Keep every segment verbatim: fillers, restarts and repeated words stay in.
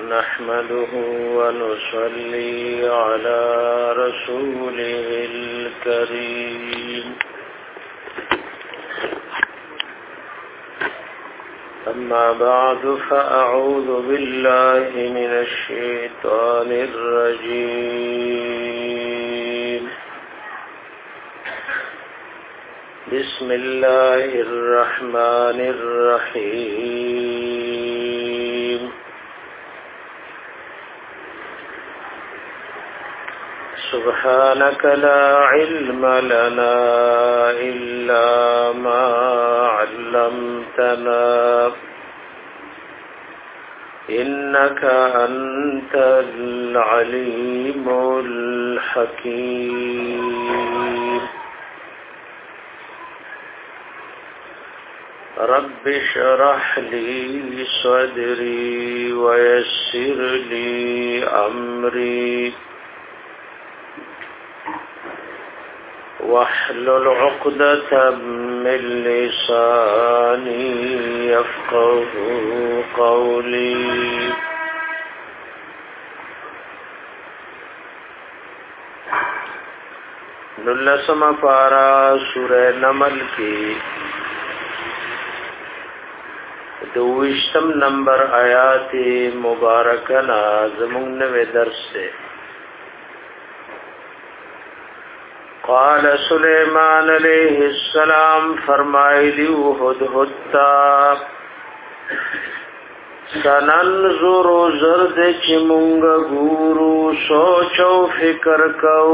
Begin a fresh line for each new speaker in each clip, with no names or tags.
نحمده ونصلي على رسوله الكريم أما بعد فأعوذ بالله من الشيطان الرجيم بسم الله الرحمن الرحيم سبحانك لا علم لنا إلا ما علمتنا إنك أنت العليم الحكيم رب اشرح لي صدري ويسر لي أمري واحلل عقدة من لساني يفقه قولي نلسم پارا سورہ نمل کی دوشتم نمبر آیات مبارکنا زمونوے درس سے قال سلیمان علیہ السلام فرمائی لیو ہدہدتا سننظر زرد چمونگ گورو سوچو فکر کو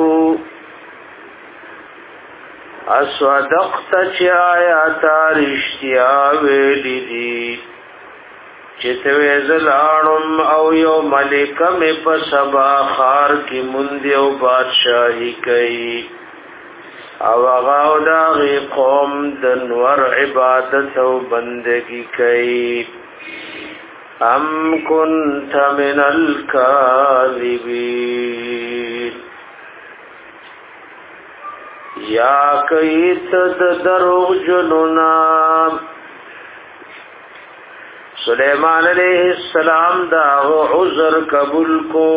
اسودقت چی آیاتا رشتیا ویلی دی چتوی زلانم او یو ملکم پسبا خار کی مندیو بادشاہی کئی او غاو داغی قوم دنور عبادت و بندگی کئی ام کنت من الكاذبین یا کئیت دروغ جنونا سلیمان علیہ السلام داغ عذر قبول کو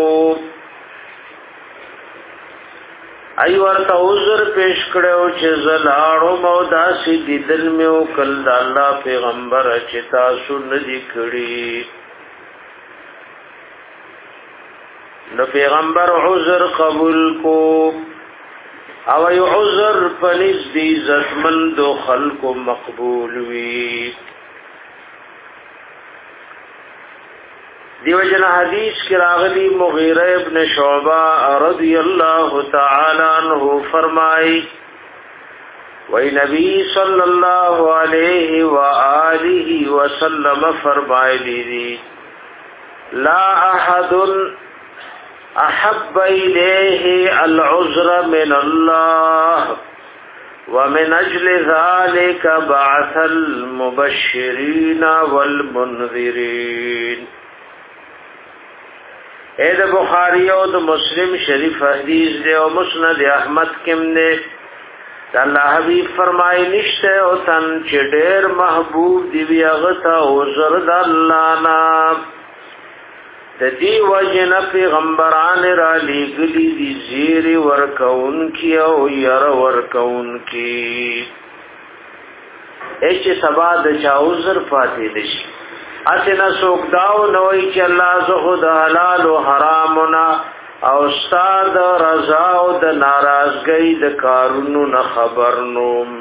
ایورتا عذر پیش کڑیو چه زلاړو مودا سی دیدل میو کل دا اللہ پیغمبر چتا سن دی کڑی نو پیغمبر عذر قبول کو او ای عذر پنیز دی زتمند و خلق مقبول وی دیو جن حدیث کی راغلی مغیرہ ابن شعبہ رضی اللہ تعالی عنہ فرمائی وی نبی صلی اللہ علیہ وآلہ وسلم فرمائی لی لا احد احب الیہ العذر من اللہ ومن اجل ذلك بعث المبشرین والمنذرین. اے د بخاری او د مسلم شریف حدیث دے او مسند احمد کم دے اللہ حبیب فرمائی نشتے او تن چی دیر محبوب دی بیاغتا او زرد اللہ نام د دی وجن پیغمبران را لیگلی دی زیر ورکون کی او یر ورکون کی ایچ سبا د چاوزر پاتی دشی اسنا سوک داو نوئی چی اللہ زخو دا حلال و حرامنا او استاد رضا و دا نارازگئی دا کارونو نخبرنوم.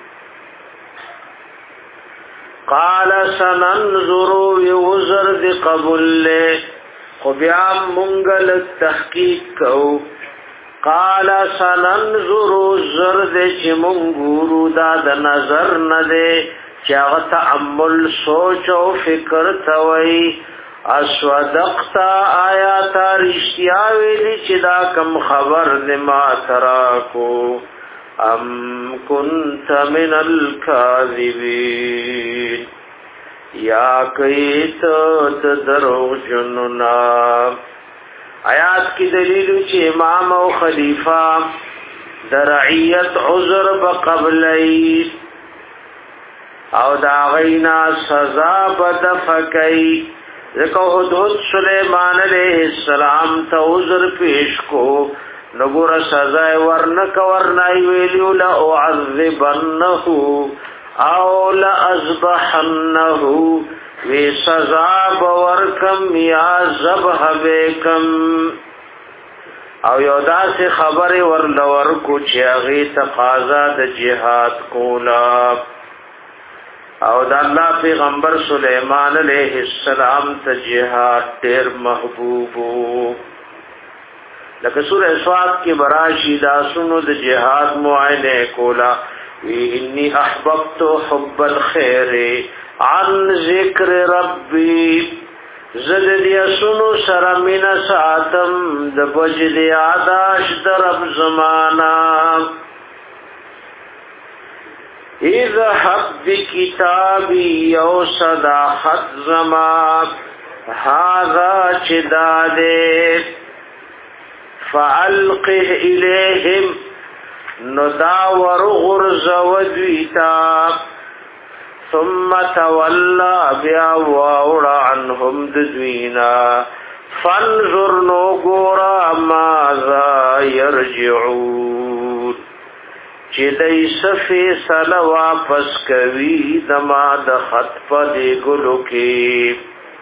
قال سننظرو وزر دی قبول لے خبیام منگل تحقیق کو قال سننظرو زرد چی منگورو دا دا نظر ندے چاغ تعمل سوچ و فکر توئی اسودقتا آیاتا رشتیا ویلی چی دا کم خبر نما تراکو ام کنت من الكاذبین یا کئیت دروغ جننا. آیات کی دلیلو چی امام و خلیفہ درعیت عذر بقبلئی او دا غینا سزا بدفقی ذکر حدود سلیمان علیہ السلام تا عذر پیش کو نگور سزای ورنک ورنائی ویلیو لأعذبنہو او لأذبحنہو وی سزا بورکم یا ذبح بیکم او یو داسې خبرې ورلورکو چې هغې تقاضا د جهاد کولا او د الله پیغمبر سلیمان علیه السلام ته جهاد ډېر محبوب و لکه سوره صاد کې براشي دا سونو د جهاد معاینه کولا وی انی احببت حب الخير عن ذکر ربی زد دیا سنو سرمین ساتم د بجد آداش درب زمانا اذهب بکتابی یو صداحت زمان هذا چدادے فعلقه الیہم نداور غرز ودویتا ثم تولى بیا واوڑا عنهم ددوینا فانظر نوگورا ماذا یرجعون چی دی صفی سل واپس کوي دما د خط پا دی گلو کی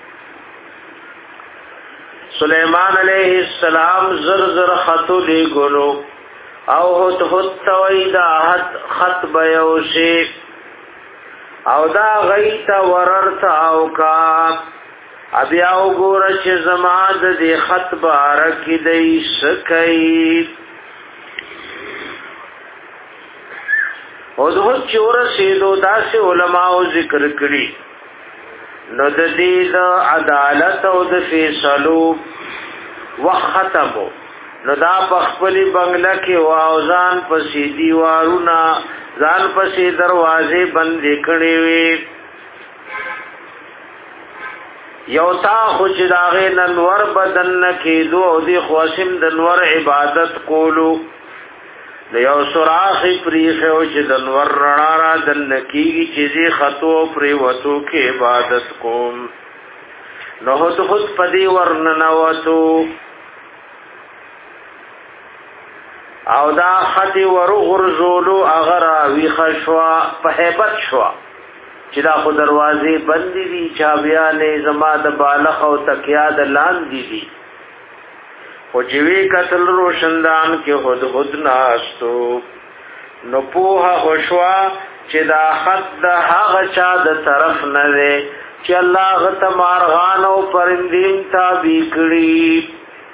سلیمان علیہ السلام زر زر خطو دی گلو او حد حد تویدہ خط بیوشی او دا غیتا وررتا او کا ابیا وګوره چې زما د دې خط بارک دی سکای او دغه چور سیدو داسې علماء ذکر کړي نو د دې د عدالت او د فیصلو وختمو نو دا په خپل بنگله کې واوزان په سیدی وارونا ځان پسې دروازې بندې کړې وي یو تا خو چې داغې ننور بدن نه کېدو او دې خواسم د نور عبادت کولو د یو سوراخې پریښې او چې د نور رڼا را دننه کېږي چې دې خطو پرېوتو کې عبادت کوم نو هد هد په دې ورننوتو او دا خطی ورو غرزولو اغرا وی خشوا په هیبت شوا چې دا خو دروازې بندې دي چابیانې زما د بالغ او تکیا د لاندې دي خو چې وی قتل روشندان کې هد هد ناستو نو پوها خوشوا چې دا خط د هغه چا د طرف نه دی چې الله غته مارغان او پرندین تابع کړي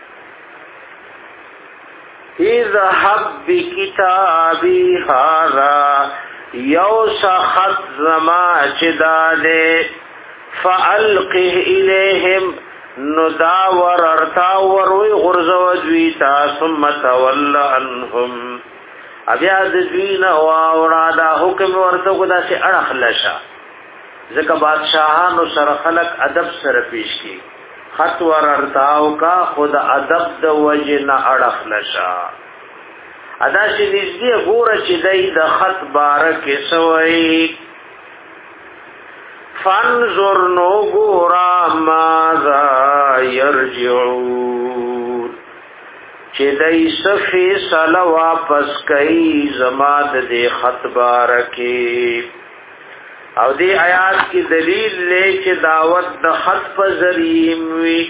اذهب بکتابی هذا یو سخط زما چداده فالقه الیہم نداور ارتاور وی غرزو دویتا ثم تول عنهم ابیا دوین واورا دا حکم ورتو کدا سی اڑخ لشا ذکا بادشاہانو سر خلق ادب سر پیش کی خط وررتاو کا خود ادب د وجه نه اڑخ لشا ادا چې نږدې ګوره چې دای د خط بارک سوئی فانظر نو ګورا ماذا یرجعون چې دای صفی سلا واپس کئ زما د خط بارکه او دی آیات کی دلیل لے چې دعوت د خط په ذریعہ وی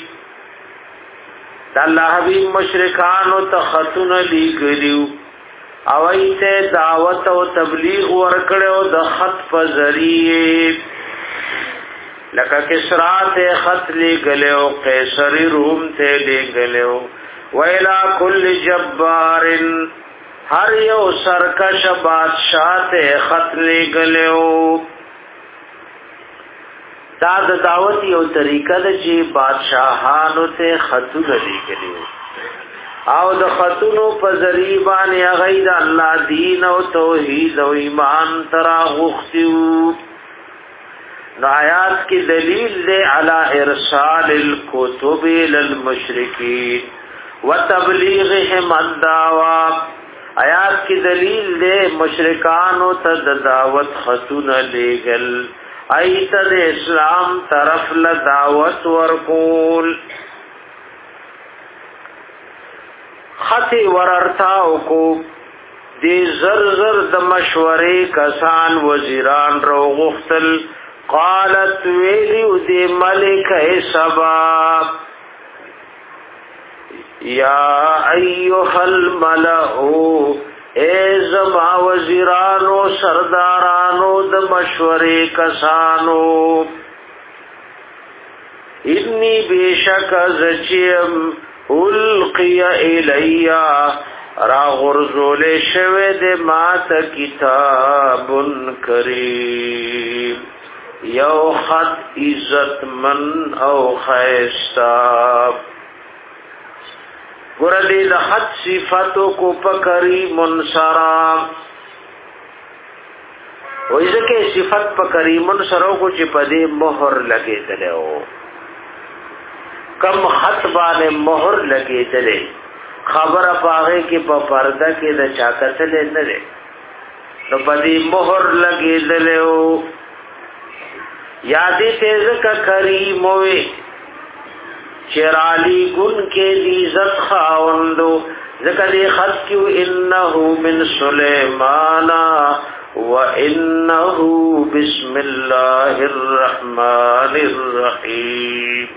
د الله حبیب مشرکان او تخطن لیکلیو او ایته دعوت او تبلیغ ورکړو د خط په ذریعہ لکه کسرا ته خط لیکلو قیصر روم ته لیکلو ویلا کل جبار هر یو سرکش بادشاہ ته خط لیکلو دا د دعوت یو طریقه ده چې بادشاہانو ته خطونه لیکلي او د خطونو په ذریعہ باندې غید الله دین او توحید او ایمان ترا غوښتیو نو آیات کی دلیل ده علی ارسال الکتب للمشرکین وتبلیغهم الدعوه آیات کی دلیل ده مشرکانو ته د دعوت خطونه لیکل ایت د اسلام طرف له دعوت ورکول خطی وررتاو کو دی زر زر د مشورې کسان وزیران رو غختل قالت ویلیو دی ملک سبا یا ایها الملئ اے زما وزیرانو سردارانو د مشورې کسانو انی بیشک زچیم القی الیا را غرزول شوه د مات کتاب کریم یو خط عزت من او خیستا گردی د خط صفتو کو پکریم سرام ویزکه صفت پکریم سرو کو چی پدی مہر لگے دلیو کم خط باندې مہر لگے دلے خبر پاغه کې په پرده کې د چاکتل نه لري نو پدی مہر لگے دلیو یادی تیز کا کریم ہوئے چرالی گن کے لیزت خاوندو ذکر خط کیو انہو من سلیمانا و انہو بسم اللہ الرحمن الرحیم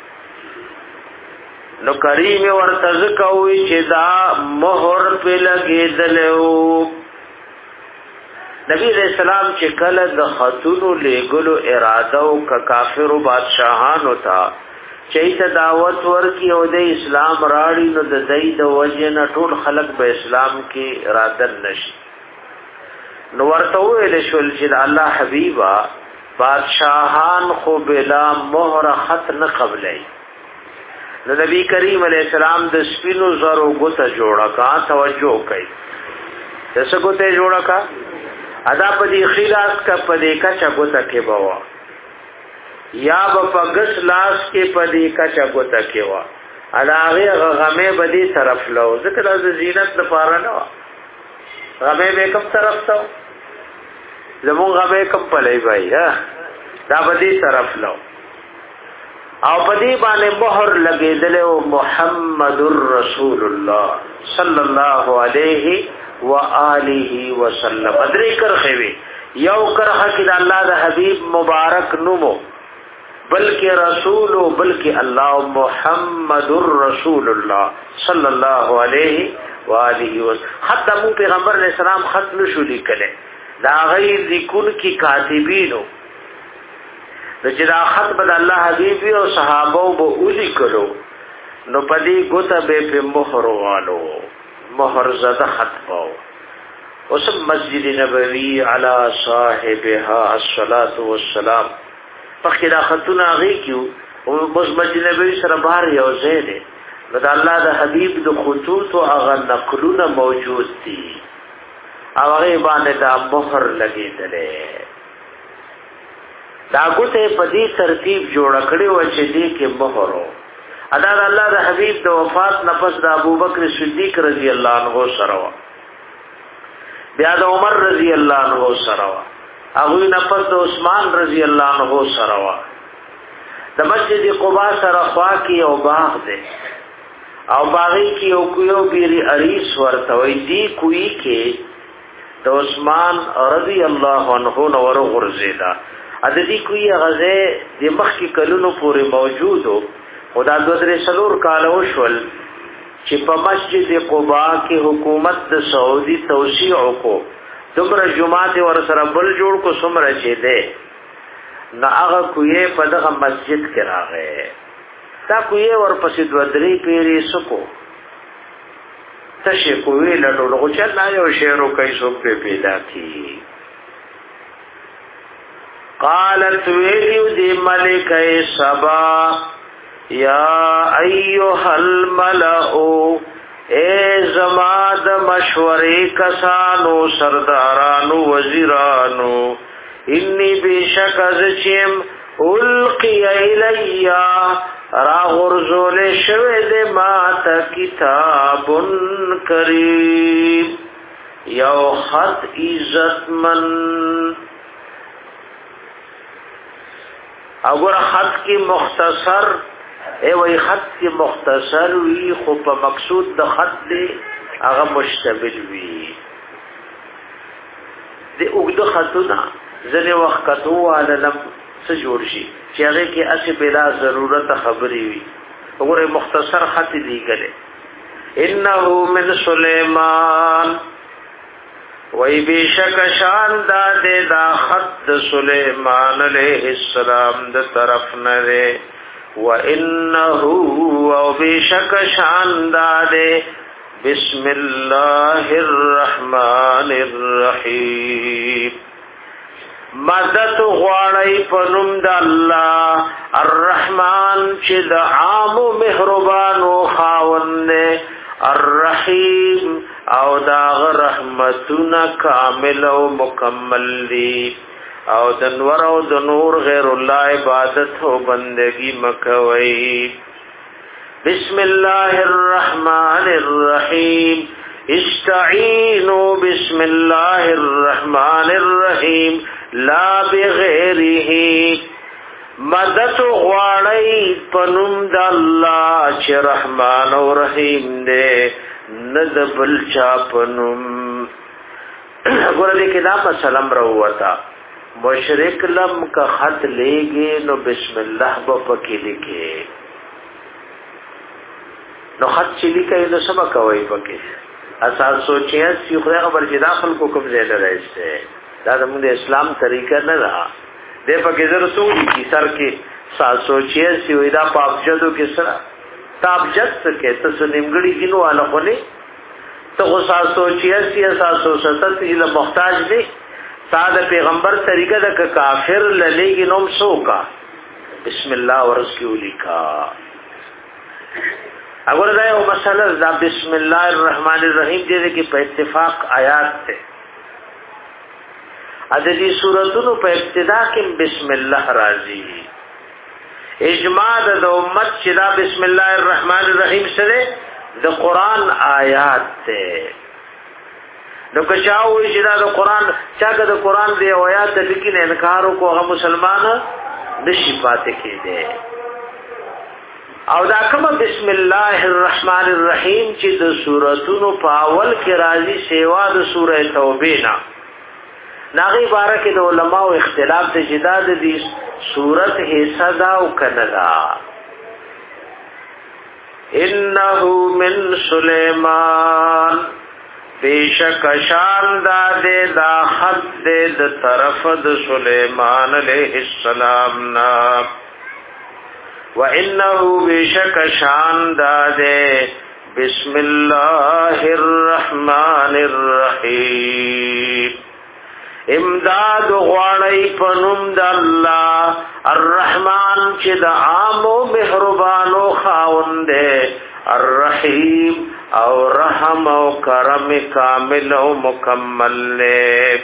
نو کریم ورتزکوی چی دا مہر پی لگی دلیو نبی علیہ السلام چې کله د خطونو لګلو اراده او ک کافرو بادشاہانو ته چې ته دعوت ورکی او د اسلام راړي نو د دای د وجنه ټول خلق به اسلام کې اراده نشي نو ورته ویل شول چې الله حبیبا بادشاہان خو بلا مہر خط نه قبلای نو نبی کریم علیہ السلام د سپینو زرو ګوته جوړه کا توجه کوي دسه ګوته جوړه کا ادا پدی خلاص کا پدی کا چگوتا کے بوا یا با گس لاس کے پدی کا چگوتا کے وا ادا غی غمے بدی طرف لو ذکر از زینت لپاره نو غمے به کم طرف تو زمون غمے کم پلای بھائی ها دا بدی طرف لو او بدی باندې مہر لګې دلو محمد رسول الله صلی الله علیه و آله وسلم ادری کرخوی یو کرخه کې د الله د حبیب مبارک نومو بلکې رسول بلکې الله محمد رسول الله صلی الله علیه و آله وسلم حتی مو پیغمبر علیہ السلام خط نشو لیکله دا غیر ذکر کی کاتبینو چې دا خط بد الله حبیب او صحابه وو اولی کړو نو پدی ګوته به په مہر والو مہر زده خط پاو وسم مسجد نبوی علی صاحبها الصلاة والسلام فخرا خطنا غی کیو او مسجد نبوی سره بار یو زیده نو الله د حبیب د خطوط او هغه نقلونه موجود دي او هغه باندې دا مہر لګیدلې دا ګوته په دې ترتیب جوړ کړي و چې دې کې مہر ادا الله د حبیب د وفات نفس د ابوبکر صدیق رضی الله عنه سره وا بیا د عمر رضی الله عنه سره وا هغه نفس د عثمان رضی الله عنه سره وا د مسجد قباء سره خوا کې او باغ ده او باغی کې او کویو بیری اریس ورته وي دی کوی کې د عثمان رضی الله عنه نور غرزیدا ا دې کوی غزه د مخ کې کلونو پورې موجودو خدا دوسرے سلور کالو شول چې په مسجد قباء کې حکومت د سعودي توسيع کو دغه جمعات ور سره بل جوړ کو سمره چې ده نه هغه کوی په دغه مسجد کې راغې دا کوی ور پسې د ودري پیری سکو تشه کوی له ټولو چې نه یو شعر کوي سو په پیدا کی قالت ویلیو دی ملک سبا یا ایها الملأ اے زماد مشورے کسانو سردارانو وزیرانو انی بیشک از چیم القی الیا را غرزول شوید مات کتاب کریم یو خط عزت من اگر خط کی مختصر اے وی خط کی مختصر وی خو په مقصود د خط دی هغه مشتمل وی دی وګد خطونه ځنه وخت کتو علم څه جوړ شي چې هغه کې اسی بلا ضرورت خبري وي وګوره مختصر خط دی کله انه من سليمان وای بیشک شان دا دے دا خط سلیمان علیہ السلام دا طرف نرے و انہو و بیشک شان دا دے بسم اللہ الرحمن الرحیم مدد غواړی پنوم د الله الرحمن چې د عام مهربان او خاوند الرحیم او داغ رحمتنا کامل او مکمل دی او دنور او دنور غیر اللہ عبادت و بندگی مکوئی بسم اللہ الرحمن الرحیم استعینوا بسم اللہ الرحمن الرحیم لا بغیره مدد غواړی پنوم د الله چې رحمان او رحیم دے ند بل چا پنوم ګور دې کې دا مسلم راوتا مشرک لم کا خط لېږي نو بسم الله په پکې لیکي نو خط چې لیکي نو سم کوي پکې اساس سوچیا چې خو خبر چې داخل کو کوم ځای نه راځي دا زموږ د اسلام طریقه نه ده دې پکې زره سوې کی سر کې ساس سوچیا چې ودا پابجدو کې سره تابجد کې تاسو نیمګړي دینو والا خو نه ته خو ساس سوچیا چې ساس سوچت دې محتاج دي ساده پیغمبر طریقه د کافر للیږي نوم سوکا بسم الله ورسول کا اگر دا یو مسله دا بسم الله الرحمن الرحیم دې کې په اتفاق آیات ته ادي سوراتونو په ابتدا کې بسم الله راځي اجماع د امت چې دا بسم الله الرحمن الرحیم سره د قران آیات ته نو که چاوي چې دا د قران چاګه د قران دی آیات د لیکن انکار کو هغه مسلمان نشي پاتې کېده او دا کوم بسم الله الرحمن الرحیم چې د سوراتونو په اول کې راځي سیوا د سوره توبه نه ناغي بارک د علماء اختلاف ته جداد دي سورت حصہ دا او کندا انه من سلیمان بیشک شان دا دے دا خط دے د طرف د سلیمان علیہ السلام نا و انه بیشک شان دا دے بسم اللہ الرحمن الرحیم امداد غواړی پنوم د الله الرحمن چې د عام او مهربان او خاوند الرحیم او رحم او کرم کامل او مکمل له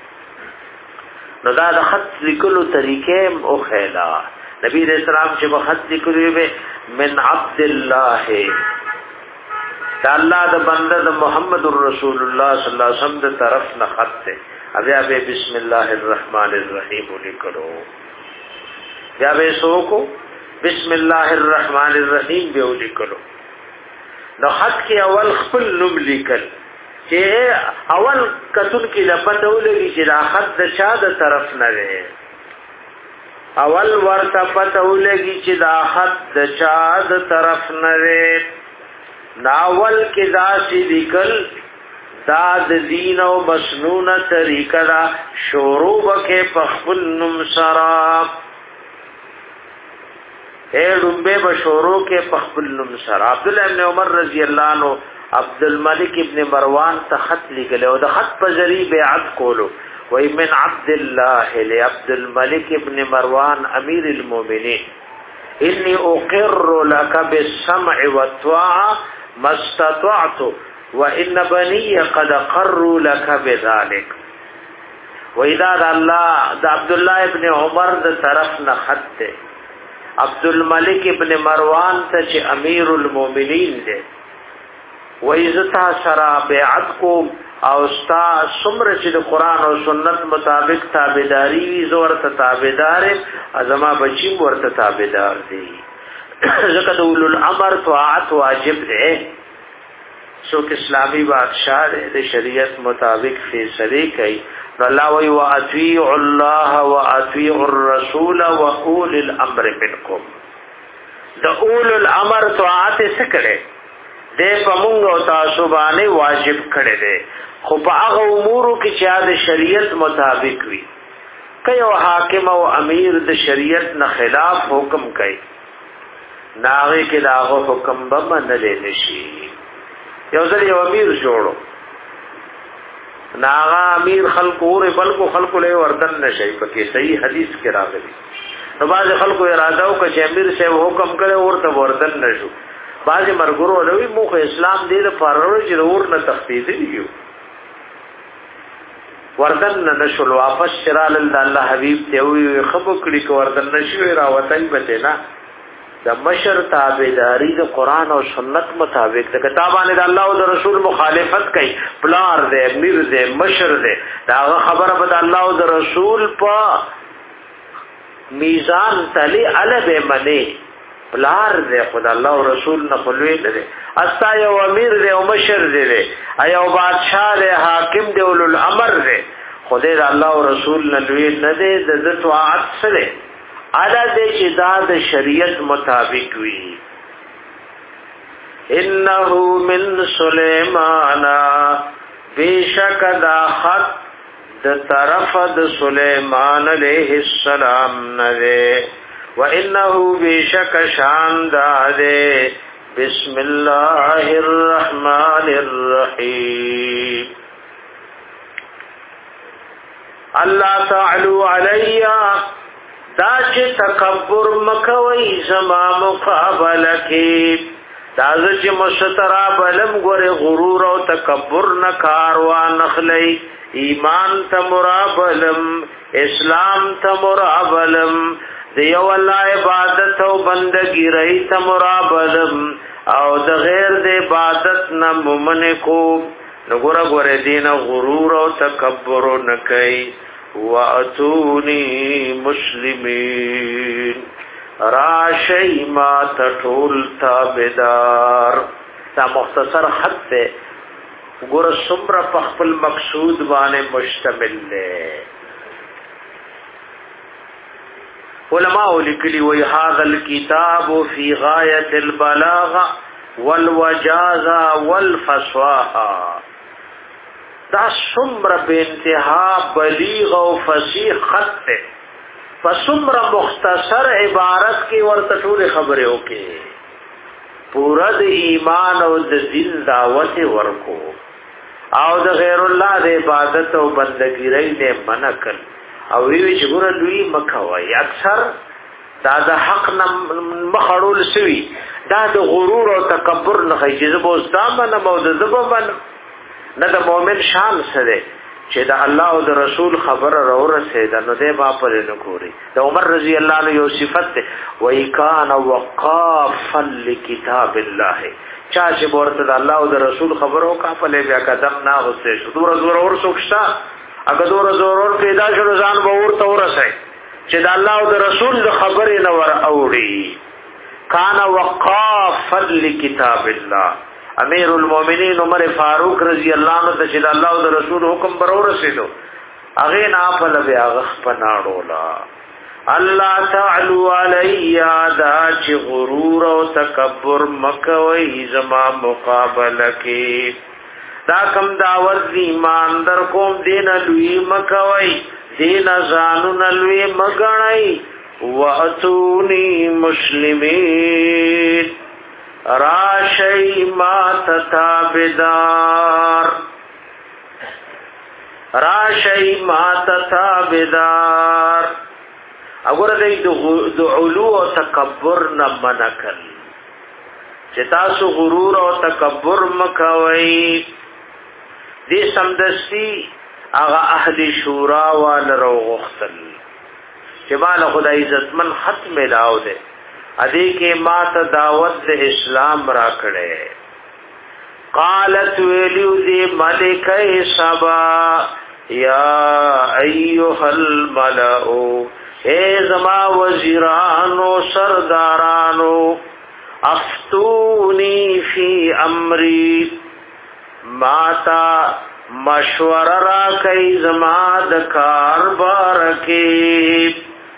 نو دا د خط لیکلو طریقې او خیلا نبی رسول الله چې په خط لیکلو به من عبد الله دا الله د بنده د محمد رسول الله صلی الله علیه وسلم د طرف نه خط ته ابیا به بسم الله الرحمن الرحیم لیکلو بیا به سوکو بسم الله الرحمن الرحیم به لیکلو نو خط کې اول خپل نوم لیکل چې اول کتون کې لپاره ولګي چې دا خط د چا د طرف نه دی اول ورته پته ولګي چې دا خط د چا د طرف نه دی ناول کې دا چې لیکل دا د دین او مسنونه طریقه دا شروع وکي په خپل نوم سره اے لومبه به شروع کې په خپل نوم سره عبد الله ابن عمر رضی الله عنه عبد الملک ابن مروان ته خط لیکل او د خط په ذریعہ بیعت کولو وای من عبد الله لعبد الملك ابن مروان امیر المؤمنین انی اقر لك بالسمع والطاعه ما استطعت وان بني قد قروا لك بذلك واذا الله د عبد الله ابن عمر د طرف نه خط ته عبد الملك ابن مروان ته چې امیر المؤمنین دی وایزتا سرا بیعت کو او ستا څومره چې د قران او سنت مطابق تابعداري وي زور ته تابعدار ازما بچی ورته تابعدار دي ځکه د اولو الامر طاعت واجب ده څوک اسلامي بادشاہ د شریعت مطابق فیصله کوي الله وی واطیع الله واطیع الرسول واولي الامر منکم د اولو الامر طاعت سکړه د پمونږ او تاسو باندې واجب کړي دي خو په هغه امورو کې چې د شریعت مطابق وي کيو حاکم او امیر د شریعت نه خلاف حکم کوي ناغه کې داغه حکم به منل نشي یو ځل یو امیر جوړو ناغه امیر خلق اور بلکو خلق له وردن نشي پکې صحیح حدیث کې راغلي نو باز خلکو اراده او چې امیر سے حکم کړي ورته وردن نشو باز مرګرو لوي مخ اسلام دې د فارور چې ور نه تخفیف دیو وردن نشول واپس شرال الله حبیب ته وی خبر کړي کو وردن نشوي راوتای بته نه د مشر تابعداري د قران او سنت مطابق د کتابانه د الله او د رسول مخالفت کوي پلار دې امیر دې مشر دې دا خبره به د الله او د رسول په میزان تلی علبه منی پلار دې خدای الله او رسول نه خلوي دې استا یو امیر دې او مشر دې ایو بادشاہ دې حاکم دې اولو الامر دې خدای د الله او رسول نه لوي نه دې د طاعت سره ادا دې چې دا د شریعت مطابق وي انه من سليمان بیشک دا خط د طرف د سليمان علیہ السلام نه وَإِنَّهُ بِشَكَ شَانْدَادِ بِسْمِ اللَّهِ الرَّحْمَنِ الرَّحِيمِ اللہ تعالی علیہ دا چې تکبر مکوي زما مقابله کې دا چې مسترا بلم ګره غرور او تکبر نه کاروان نخلی ایمان ته مرابلم اسلام ته مرابلم دیو الله عبادت او بندگی رہی ته مرابلم او د غیر د عبادت نه ممن کو نګور غره دین غرور او تکبر نه کوي واتونی مسلمین راشی ما تطول تابدار تا مختصر خط دے گور سمر پخپل مقصود بانے مشتمل لے علماء لکلی وی هذا الكتاب فی غایت البلاغ والوجاز والفصاحہ دا سمر بے انتہا بلیغ و فصیح خط دے فسمر مختصر عبارت کی ورطول خبریں ہوکے پورا د ایمان او د دین دعوت ورکو او د غیر الله د عبادت او بندګی رہی نه منکل او وی چې ګور دوی مخوي اکثر دا د حق مخړول سوي دا د غرور او تکبر نه خیجه بوستامه نه مود زببن نه د مؤمن شان سره چې دا الله او د رسول خبره را ورسېده نو دې با پر نه ګوري د عمر رضی الله عنه یو صفت وای کان وقافا لکتاب الله چا چې ورته د الله او د رسول خبرو کا په لبیا قدم نه غوسه شو دور زور اور سوکشتا اګه دور زور اور پیدا شو ځان به ورته ورسې چې د الله او د رسول د خبرې نه ور اوړي کان وقافا لکتاب الله امیر المومنین عمر فاروق رضی اللہ عنہ ته چې الله او رسول حکم برور رسیدو اغه نه په لبه اغه پناړولا الله تعالی علیہ دا چې غرور او تکبر مکوي زما مقابله کې دا کم دعوت دی ایمان در کوم دین لوی مکوي دین زانون لوی مګړای واتونی مسلمین راشی ما تتابدار راشی ما تتابدار اگر دی دو علو و تکبر نمنکل چتاسو غرور و تکبر مکوئی دی سمدستی اغا اهل شورا وال رو غختل چبال خدا عزتمن خط ملاو دے ادی کې ما ته دعوت د اسلام را کړې قالت ویلیو دی ملکه سبا یا ایها الملأ اے زما وزیرانو سردارانو افتونی فی امری ماتا مشور را کئی زما د کاربار کی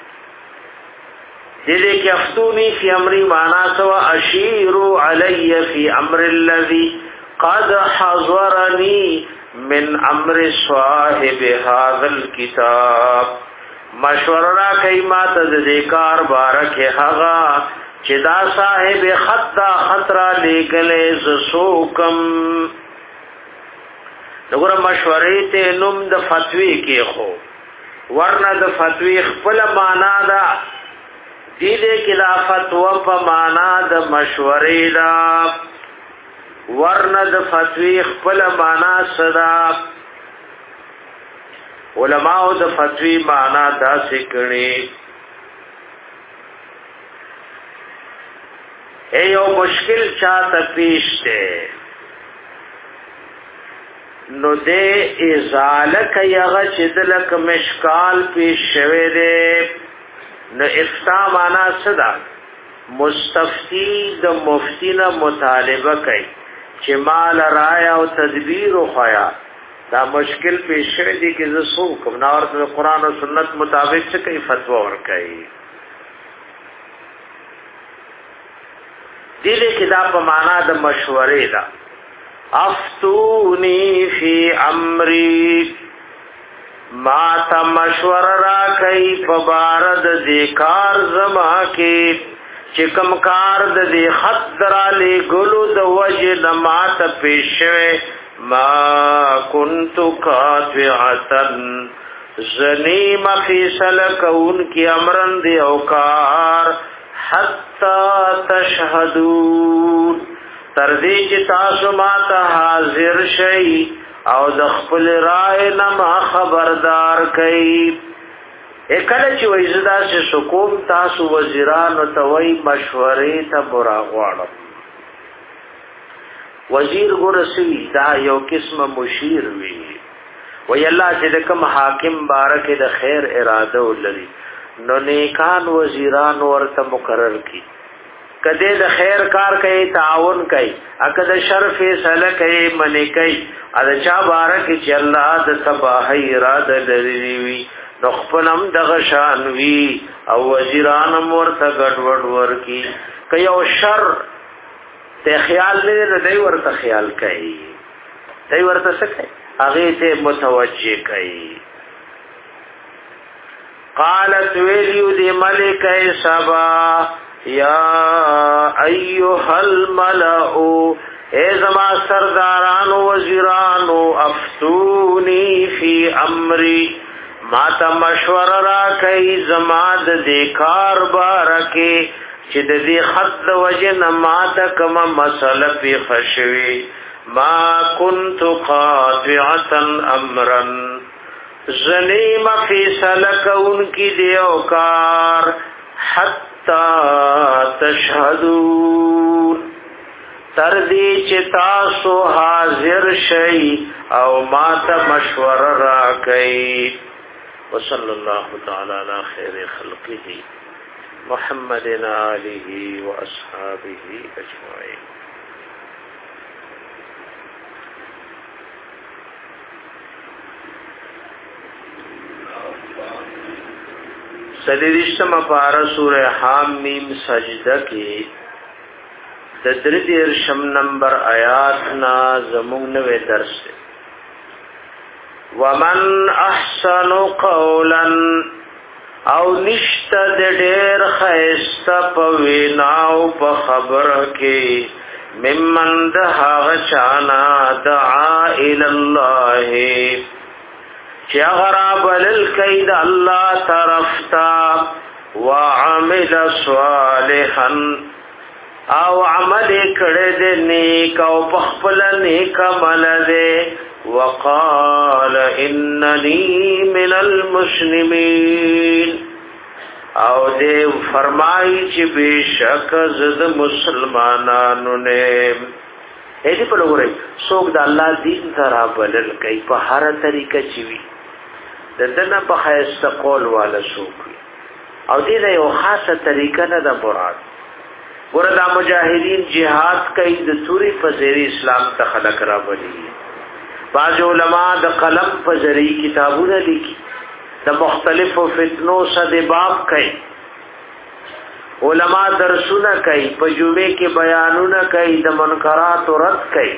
دیدے کہ افتونی فی امری مانا سوا اشیرو علی فی امر الذی قد حضرنی من امر صاحب هذا الكتاب مشور را کئی ماتا د کاربار کی حغا چې دا صاحب خط دا خطرہ لګلې ز سوکم دغه مشورې ته نوم د فتوی کې خو ورنه د فتوی خپل معنا دا دې دې کې دا فتوا په معنا د مشورې دا ورنه د فتوی خپل معنا صدا علماء د فتوی معنا دا سکړي اے یو مشکل چاہتا پیش دے نو دے ازالک یغا چدلک مشکال پیش شوے دے نو افتا مانا صدا مستفتی د مفتینا مطالبہ کئی چه مال رایا و تدبیر و خوایا دا مشکل پیش شوے دی کہ زسو کم ناورت قرآن و سنت مطابق چکئی فتوہ ورکئی دیده که دا پا مانا دا مشوره دا افتونی فی امری ما تا مشور را کئی پا بارد دی کار زما کی چکم کار دا دی خط درا لی گلو دا وجد ما تا پیشوے ما کنتو کاتوعتن زنیم فیصل کون کی امرن دی اوکار حتا تشهدون تردی چې تاسو ما ته حاضر شئ او د خپل رائے نه ما خبردار کړئ اکله چې وای زدا چې حکومت تاسو وزیرانو ته وای مشورې ته براغواړم وزیر ګورسي دا یو قسم مشیر وی وای الله چې کوم حاکم بارکه د خیر اراده ولري نو نیکان وزیران ورته مقرر کی کده د خیر کار کوي تعاون کوي اکه د شر فیصله کوي منی کوي ا چا بارک چې الله د تباہی اراده لري وي نو خپلم د غشان وی او وزیران ورته ګډوډ ورکی کوي او شر ته خیال نه دی ورته خیال کوي دی ورته څه کوي هغه ته متوجه کوي قالت ویلیو دی ملک سبا یا ایوہ الملعو اے زما سردارانو وزیرانو افتونی فی امری ما تا مشور را کئی زما دی کار بارکی چی دی خط وجن ما تا کما مسئلہ پی خشوی ما کنتو قاطعتا امرن زنیم فیصل کون کی دیوکار حتی تشهدون تردی چتاسو حاضر شئی او مات مشور را کئی وصلی اللہ تعالی علی خیر خلقه محمد آلہ و اصحابہ اجمعین سلیرشتم پارا سورہ حام میم سجدہ کی تدرید ارشم نمبر آیاتنا زمونوے درس سے ومن احسن قولا او نشت دیر خیست پویناو پا خبر کی ممن دہا غچانا دعا الاللہ چی اغراب للکید اللہ طرفتا وعمل صالحا او عمل کرد نیک او پخپل نیک عمل دے وقال اننی من المسلمین او دے فرمائی چی بے شک زد مسلمانانو نے اې دې په لوري څوک د الله دین سره بلل کوي په هر طریقه چې وي د دنه په خیسته قول والا څوک او دې یو خاصه طریقه نه ده مراد وردا مجاهدین jihad کوي د توري په ذریعہ اسلام ته خلق را بلی بعض علما د قلم په ذریعہ کتابونه لیکي د مختلفو فتنو سدباب کوي علما درسونه کوي په جمعه کې بیانونه کوي د منکرات رد کوي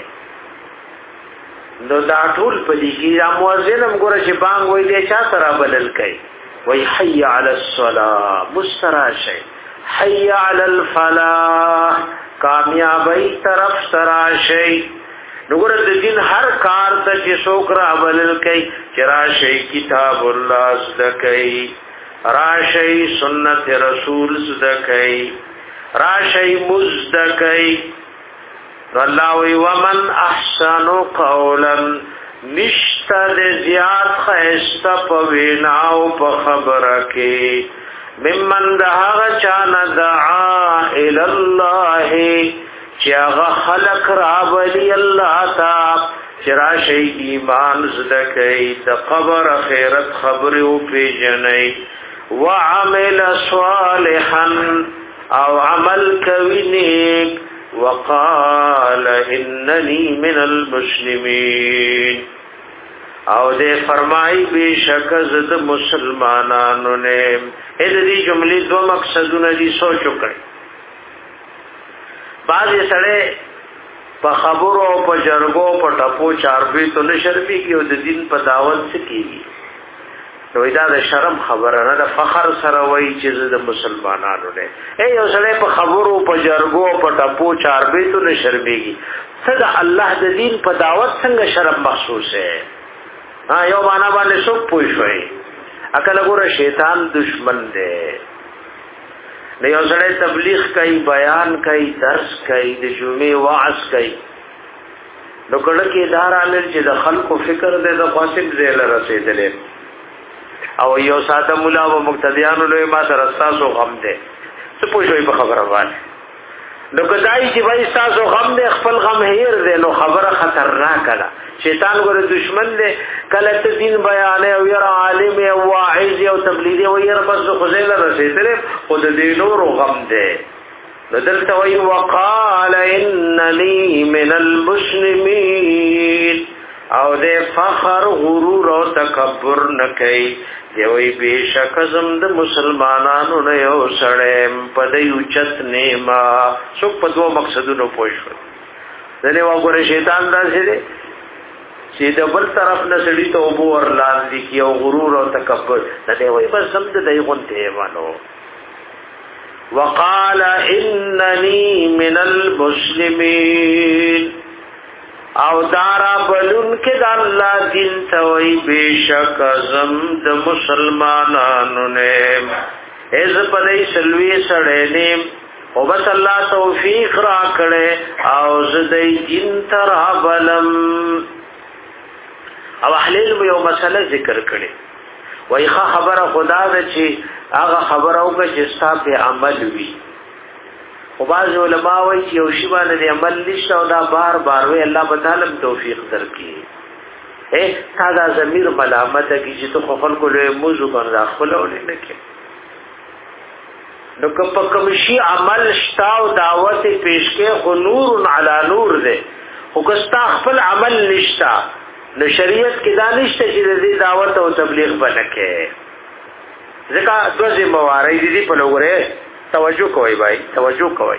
نو دا ټول په دې کې را مؤذن هم ګوره چې بانګ وای دی چا سره بلل کوي وای حي علی الصلاه مستراشی حي علی الفلاح کامیابی طرف سراشی نو ګوره د دین هر کار ته چې څوک را بلل کوي چې راشي کتاب الله صدقای راشی سنت رسول صدقای راشی مصدقای الله وی ومن احسن قولا نشتد زیاد خیست پویناو په خبره کې ممن دهغه چانه دعا الى الله چې هغه خلق را بلی الله تا چې راشي ایمان صدقای د قبر خیرت خبر او پیجنې وعمل صالحا او عمل کوي نیک وقال انني من المسلمين او دې فرمای بشک زد مسلمانانو نه دې جملې دوه مقصدونه دي سوچ وکړئ بعضی سره په خبرو او په جرګو په ټپو چاربي تو نشربي کې او د دین په دعوت سکیږي نو دا د شرم خبره نه د فخر سره وای چې د مسلمانانو نه اے یو سره په خبرو په جرګو په ټپو چاربي تو نشربيږي صدا الله د دین په دعوت څنګه شرم محسوس ہے ها یو معنا باندې څوک پوښوي اکل ګوره شیطان دشمن دی نه یو سره تبلیغ کوي بیان کوي درس کوي د جمعې وعظ کوي نو کله کې اداره لر چې د خلکو فکر دې د قاسم زیل رسیدلې او یو ساده مولا او مقتدیانو له ما سره تاسو غم دې څه پوښوي په خبره باندې نو کدائی چې وای تاسو غم دې خپل غم هیر دې نو خبره خطرناک ده شیطان ګره دشمن دې کله ته دین بیان او ير عالم او واعظ او تبلیغ او ير بس خزیل رسیدلې خود دې نور غم دې بدلته وای وقال انني من المسلمين او دې فخر غرور او تکبر نکي دی وی بشک زم د مسلمانانو نه یو سړیم په دې اوچت نیما څو په دوه مقصدونو پوښښ دنه وګوره شیطان راځي دې چې د بل طرف نه سړی ته وبو ورلان دي کی او غرور او تکبر دې وی بس سم دې غونته وانو وقال انني من المسلمين او دارا بلون کې د الله دین ته وي بشک زم د مسلمانانو نه از پدې سلوي سړې نیم او بس الله توفیق را کړي او زدې دین تر بلم او احلیل یو مسله ذکر کړي وای خبره خدا ده چې هغه خبره او چې ستاسو عمل وي او بعض علماء وایي چې یو شی باندې عمل نشته او دا بار بار وی الله تعالی توفیق درکړي اے تا دا ضمیر ملامت کی چې تو خپل کولې موضوع باندې خپلونه نه کې نو کپ کوم شی عمل شتا او دعوت پیش کې خو نور علی نور ده او کستا خپل عمل نشتا نو شریعت کې دا نشته چې دې دعوت او تبلیغ بنکه ځکه دوه مواري دي په لوګره توجه کوئ بھائی توجه کوئ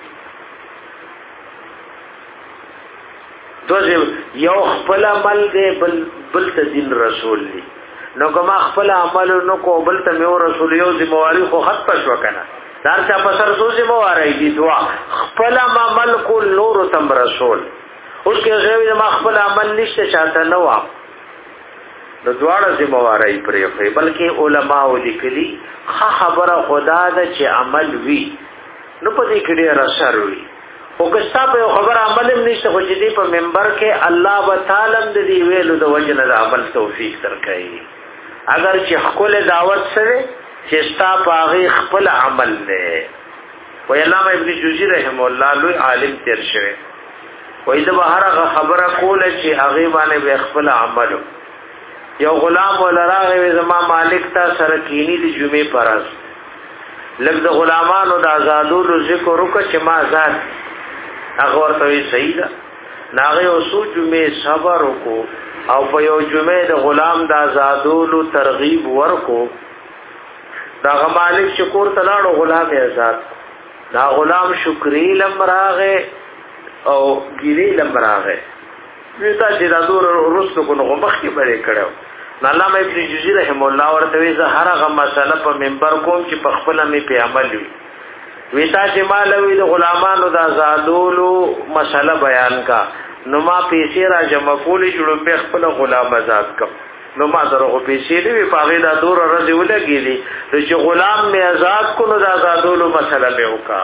دوزه یو خپل عمل دی بل بل ته دین رسول دی نو کوم خپل عمل نو کو بل ته مې رسول یو ذمہواری خو خط پښ وکنه دار چا په سر سو ذمہواری دي دعا خپل عمل کو نور تم رسول اوس کې زوی ما خپل عمل نشته چاته نو وا د دواړه ذمہواری پرې خو بلکې علما ولیکلي خبره خدا ده چې عمل وی نو په دې کې ډېر اثر وی او کستا په خبره عمل نشته خو چې دې په منبر کې الله وتعالى دې ویلو د وجنه د عمل توفیق درکړي اگر چې خپل دعوت سره چې ستا په خپل عمل نه وی علامه ابن جوزی رحم الله لوی عالم تیر شوی وای د بهر خبره کوله چې هغه باندې به خپل عملو یو غلام ولراغه زما مالک تا سره کینی د جمعې پرز لږ د غلامانو د آزادولو ذکر وکړه چې ما آزاد هغه ورته صحیح ده ناغه او سو جمعې صبر وکړو او په یو جمعې د غلام د آزادولو ترغیب ورکو دا مالک شکر تلاړو غلام آزاد دا غلام شکری لمراغه او ګيري لمراغه ویتا چې دا دور ورستو کو نو مخکې بری کړو علامه ابن جوزی رحم الله ورته وی زه هر هغه مسله په منبر کوم چې په خپل می په عمل وي ویتا چې مالوی د غلامانو د آزادولو مسله بیان کا نو ما پیسې را جمع کولې جوړ په خپل غلام آزاد کم نو ما درغه پیسې دی په هغه دا دور ورځ ولګېلې چې غلام می آزاد کو نو د آزادولو مسله به وکا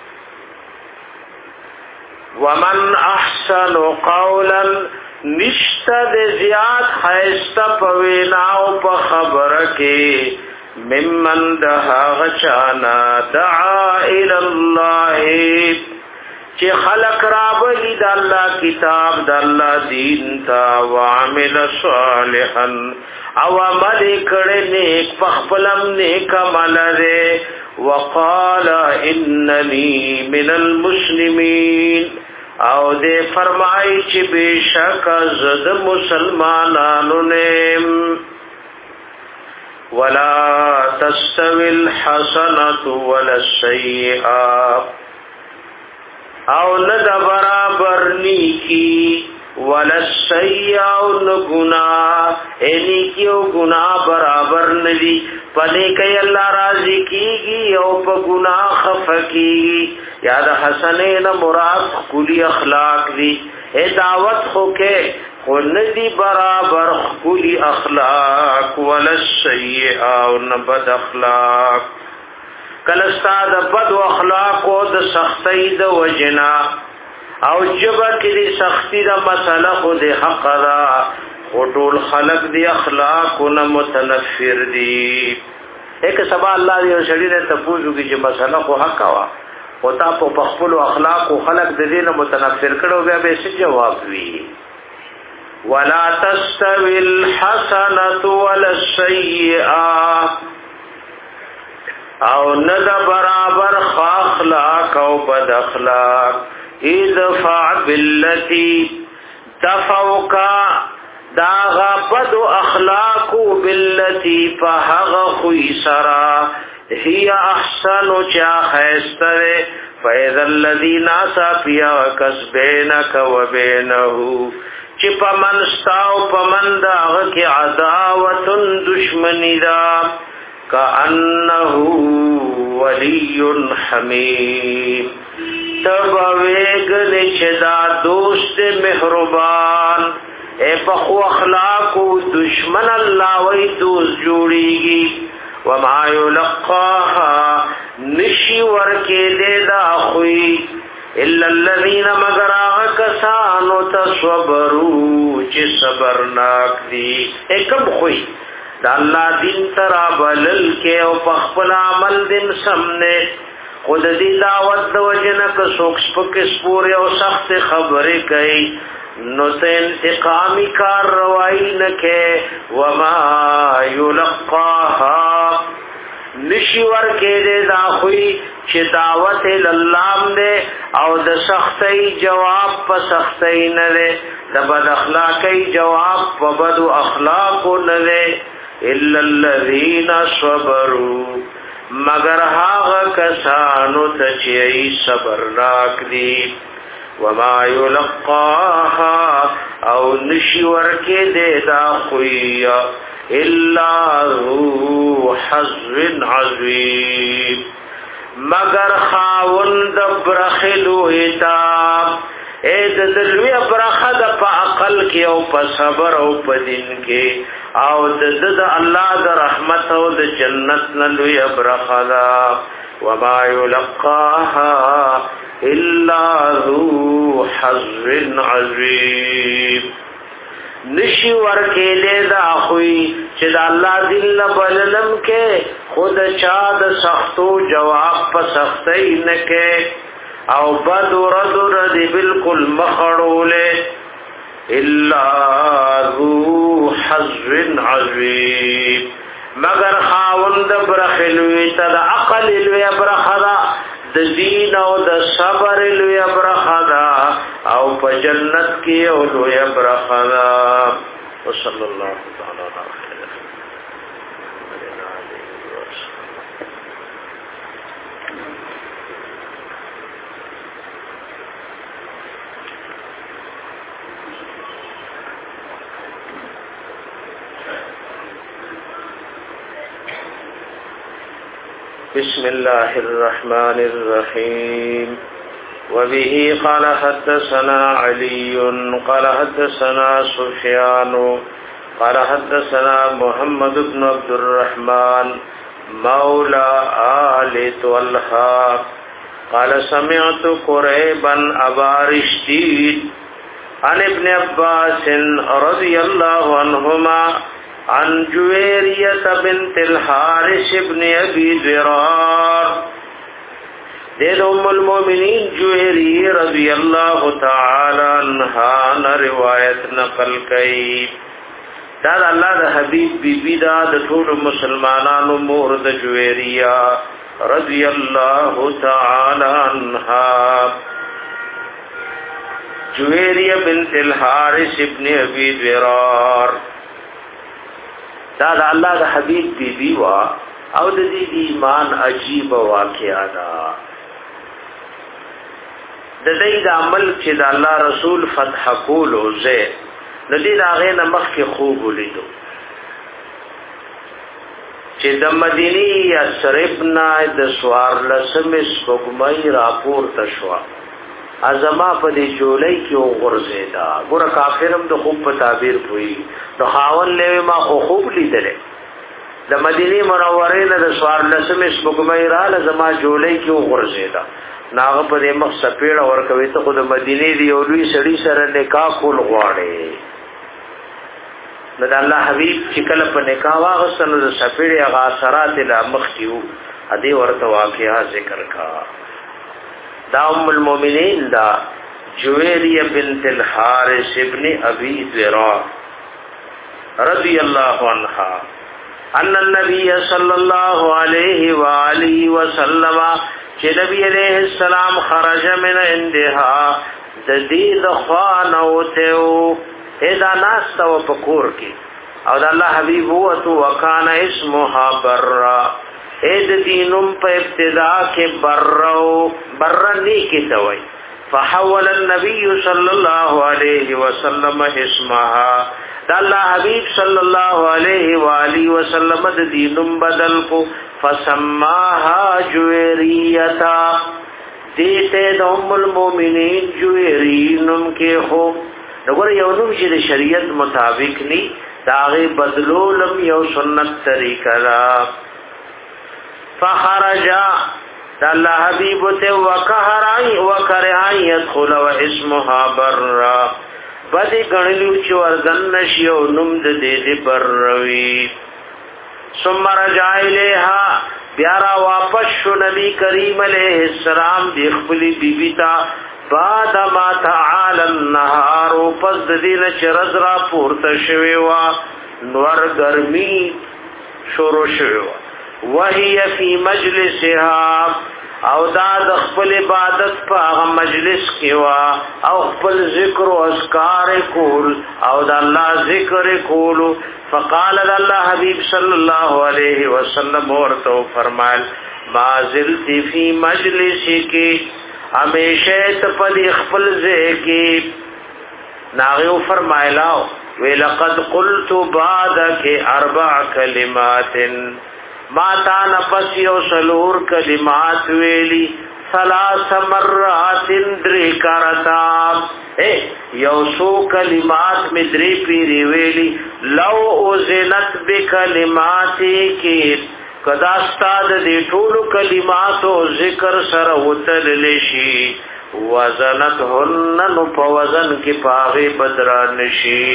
ومن احسن قولا نشتا د زیاد خیستا پوینا او په خبره کې ممن دها غچانا دعا الى الله چې خلق رابلی د الله کتاب د الله دین تا وعمل صالحا او عمل کړه نیک په خپلم نیک عمل لري وقال انني من المسلمين او دې فرمایي چې بشک زد مسلمانانو نه ولا تستوي الحسنه ولا السيئه او نه برابر نیکی ولا السيئه نو گناہ اني کیو گناہ برابر ندي پدې کوي الله راضي کیږي او په گناہ خفقي یا د حسنین مراد کلی اخلاق دی اے دعوت خو کې خو ندی برابر کلی اخلاق ولا السیئه او نبد اخلاق کله استاد بد اخلاق او د سختۍ د وجنا او جبر کې د سختی د مسله خو د حق را ټول خلق دی اخلاق او متنفر دی ایک سبا الله دی شړې ته تفوزو کې چې مسله خو حق وا او تا په خپل اخلاق او خلق د دین متنفر کړو بیا به څه جواب وی ولا تستوي الحسنه ولا السيئه او ند برابر اخلاق او بد اخلاق ادفع بالتي تفوقا داغا بد اخلاق بالتي فهغ خيسرا هي احسن چا خیستره فاذا الذي ناسا فيا كسبينك وبينه چې پمن استاو پمن داغه کې عداوت دشمنی دا کانه ولی حمیم تبویګل چې دا دوست مهربان اے په اخلاق او دشمن الله وای دوست جوړیږي وما يلقاها نشي ورکه دې دا خوې الا الذين مگر کسانو تصبروا چې صبرناک دي एकम خوې دا الله دین ترا بلل کې او په خپل عمل دین سمنه خود دې دعوت د وجنه که څوک سپک سپور او سخت خبره کوي نو ته انتقامی کار روائی نکے وما یلقاها نشور کې دے دا خوی چې دعوت للام دے او د سختی جواب په سختی نه دے د بد اخلاقی جواب په بد اخلاق نه دے الا الذين صبروا مگر هغه کسانو ته چې صبر راکړي وما يلقاها او نشور کې دې دا خویا الا ذو حظ عظیم مگر خاوند برخلو ایتا اے د دلوی برخه د په عقل کې او په صبر او په دین کې او د د الله د رحمت او د جنت نه لوی برخه دا وما يلقاها الا ذو حظ عظیم نشی ورکه له دا خوې چې د الله دل بللم کې خود چا د سختو جواب په سختۍ نه کې او بدر در دی بالکل مخړولې الا ذو حظ عظیم مگر خاوند برخلوی تا دا عقل لوی برخدا د دین او د صبر لوی برخدا او په جنت کې او لوی برخدا وصلی الله تعالی علیه بسم الله الرحمن الرحيم وبه قال حدثنا علي قال حدثنا سفيان قال حدثنا محمد بن عبد الرحمن مولى آل طلحة قال سمعت قريبا أبا رشدين عن ابن عباس رضي الله عنهما عن جويرية بنت الحارث بن أبي ذرار دید ام المومنین جويرية رضی اللہ تعالی عنہا روایت نقل کئی دا اللہ دا حبیب بی بی دا دا طول مسلمانان مور دا جويرية رضی اللہ تعالی عنہا جويرية بنت الحارث بن أبي ذرار دا دا اللہ دا حبیب بی بی وا او دا دی ایمان عجیب واقعا دا دا دی دا عمل چی دا اللہ رسول فتح کولو زی دا دی دا غین مخ کی خوب لیدو چی دا مدینی یا سربنا دا سوار لسم سپگمئی راپور تشوا ازما په دې جولای کې او غرزیدا ګور کافرم د خوب په تعبیر پوي نو خاون له ما خو خوب لیدل د مدینه منوره نه د سوار لسم سپګمې را لزما جولای کې او غرزیدا ناغه په دې مخ سپېړ اور کوي ته خو د مدینه دی او لوی سړی سره نکاح کول غواړي نو د الله حبیب چې کله په نکاح واغستنو د سپېړ هغه اثرات له مخ کیو ا دې ورته واقعا ذکر کا دا ام المومنین دا جويرية بنت الحارث ابن ابي ذرار رضی اللہ عنہا ان النبي صلی اللہ علیہ وآلہ وسلم کہ نبی علیہ السلام خرج من عندها ددید خوانوتو اذا ناستا و پکور کی او دا اللہ حبیب ہوا تو وکان اسمها برا اید دینم پا ابتدا کے برو برنی کی توئی فحول النبی صلی اللہ علیہ وسلم اسمها دا اللہ حبیب صلی اللہ علیہ وآلہ وسلم دینم بدل کو فسماها جویریتا دیتے دا ام المومنین جویرینم کے خو نگر یونم جد شریعت مطابق نی داغی بدلولم یو سنت طریقہ دا فخرجا دا اللہ حبیب تے وکہرائی وکرہائی يدخل و اسمها برا بدی گنلیو چو ارزن نشیو نمد دے دی بروی ثم رجع الیہا بیارا واپس شو نبی کریم علیہ السلام دی اخبلی بی بیتا بعد ما تعالی النهار پس دین چرز را پورتا شویوا نور گرمی شروع شویوا وهي في مجلسها او دا د خپل عبادت په هغه مجلس کې وا او خپل ذکر او اذکار کول او د الله ذکر کول فقال الله حبيب صلى الله عليه وسلم ورته فرمایل ما زلت في مجلسك همیشه ته په خپل ذکر ناغو فرمایلا ولقد قلت بعدك اربع كلمات ما تا نفس یو سلور کلمات ویلی ثلاث مرات دری کرتا اے یو سو کلمات میں دری پیری ویلی لو اوزنت بکلماتی کی کداستاد دی ټولو کلماتو ذکر سره وتللشی وزنت هن نو پوزن کی پاغی بدران شی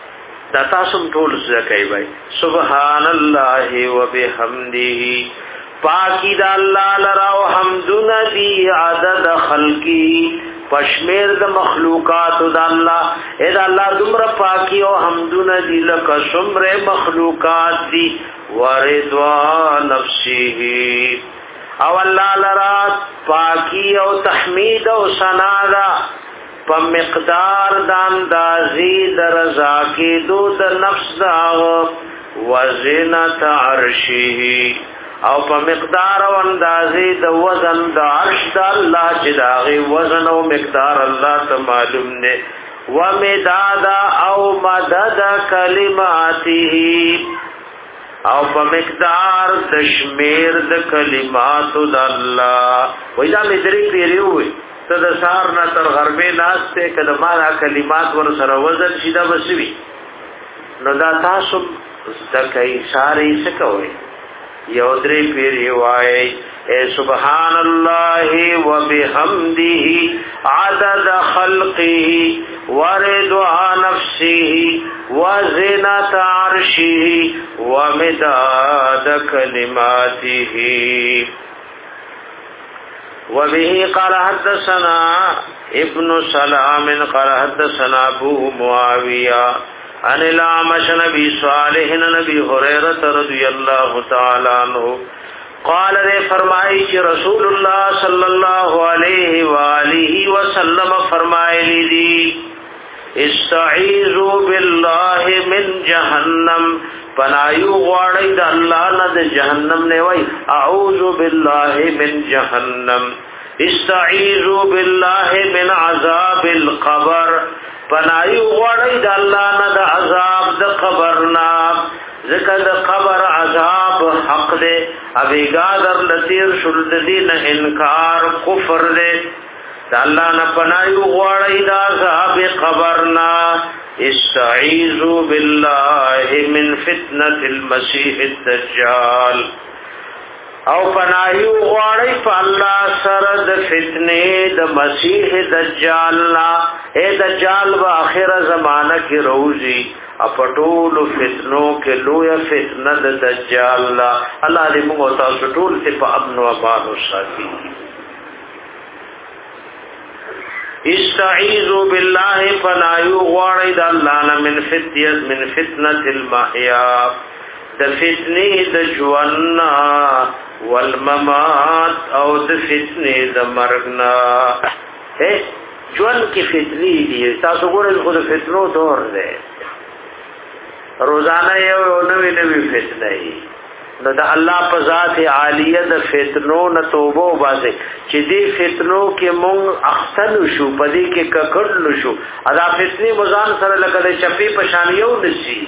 دا تاسم ټول زکای وای سبحان الله وبحمده پاکی دا اللہ لرا و حمدن دی عدد خلقی پشمیر دا مخلوقات دا اللہ اے دا اللہ دمر پاکی و حمدن دی لکا سمر مخلوقات دی وردوا نفسی او اللہ لرا پاکی او تحمید او سنادا پا مقدار دا اندازی دا رضا کی دو دا نفس دا وزنت عرشی او په مقدار او اندازې د وزن د عرش د الله چې داغه وزن او مقدار الله ته معلوم نه و مداد او مدد کلماته او په مقدار د شمیر د کلمات د الله وای دا مې درې پیریو وي ته د سار نه تر غربې ناشته کله ما دا کلمات ور سره وزن شیدا بسوي نو دا تاسو د کای ساري څه کوي یو درې پیری وای اے سبحان الله وبحمده عدد خلقه ورضا نفسه وزنة عرشه ومداد كلماته وبه قال حدثنا ابن سلام قال حدثنا ابو معاوية عن الأعمش نبي صالح نبي هريرة رضي الله تعالى عنه قال نے فرمائی کہ رسول اللہ صلی اللہ علیہ وآلہ وسلم فرمائے لی استعیذوا باللہ من جہنم پنایو غواړی د الله نه د جهنم نه وای اعوذ بالله من جهنم استعیذوا بالله من عذاب القبر پنایو غواړی د الله نه د عذاب د قبر نه ذکر د قبر عذاب حق دے ابیگا در لطیر شلد دین انکار کفر دے دا اللہ نا پنایو غواړی دا عذاب قبرنا استعیذو باللہ من فتنة المسیح الدجال او پنایو غواړی په الله سره د فتنه د مسیح دجال نا اے دجال با اخر زمانہ کی روزی اپټول فتنو کې لوی فتنه د دجال لا الله دې موږ تاسو ټول ته په امن او امان وساتي استعیذوا بالله فنایو غواړی د الله نه من فتنه من فتنه المحیا د فتنه د ژوند والممات او د فتنه د مرګ نه هه ژوند کې فتنه دي تاسو ګورئ خو د فتنو دور دی روزانه یو نوې نوې فتنه ای نو د الله په ذات عالیه د فتنو نه توبه وباسي چې دې فتنو کې مونږ اختن شو پدې کې ککړل شو ادا فتنه مزان سره لکه د چپی پشانیو نشي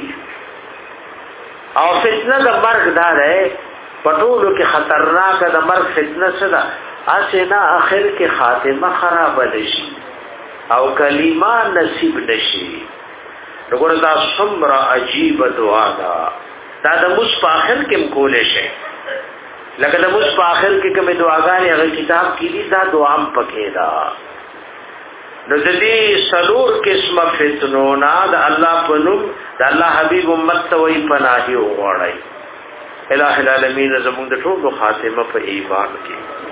او فتنه د مرګ دار ہے پټولو کې خطرناک د مرګ فتنه صدا اسنه اخر کې خاتمه خراب شي او کلمه نصیب نشي وګوره دا څومره عجیب دعا ده دا د مص په اخر کې کولې شي لکه د مص په اخر کې کومه دعاګانې هغه کتاب کې دي دا دعا هم پکې ده نو د دې سلور قسمه فتنو نه د الله په نوم د الله حبيب امت ته وي پناهي وغواړي الٰه العالمین زموږ د ټولو خاتمه په ایمان کې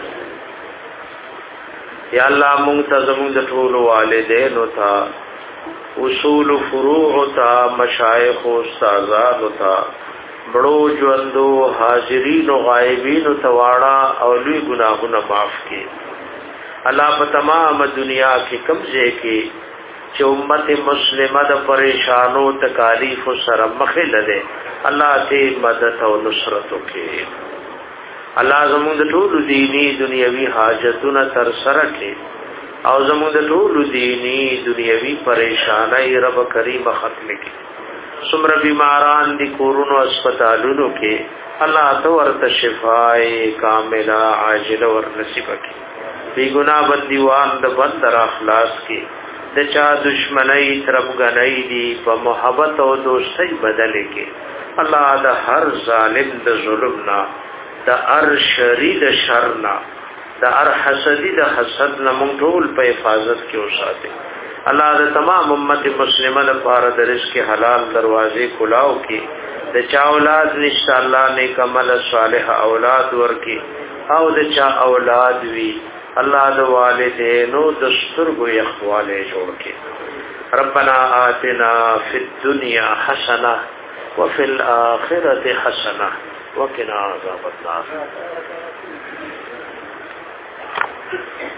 یا الله موږ ته زموږ د ټولو والدینو ته اصول فروع تا مشایخ و استادان تا بڑو ژوندو حاضرین و غائبین تواړه او لوی گناهونه معاف کړي الله په تمام دنیا کې کمزه کې چې امت مسلمه د پریشانو تکالیف سره مخ لده الله ته مدد او نصرت وکړي الله زموږ د ټول دینی دنیوي حاجتونه تر سره کړي او زموږ د ټول دینی دنیوي پریشانای رب کریم ختم کړي څومره بیماران دي کورونو هسپتالونو کې الله تو ورته شفای کامله عاجله ور نصیب کړي بی ګناه بندیوان د بندر اخلاص کې د چا دشمنی تربګنۍ دي په محبت او دوستۍ بدل کې الله د هر ظالم د ظلم نه د هر شری د شر نه د هر حسدی د حسد نه مونږ ټول په حفاظت کې اوساته الله د تمام امت مسلمه لپاره د رزق حلال دروازې کلاو کې د چا اولاد نشته الله نیک عمل صالح اولاد ورکی او د چا اولاد وی الله د والدینو د سترګو یخواله جوړ کړي ربنا آتنا فی الدنیا حسنه وفي الاخره حسنه وقنا عذاب النار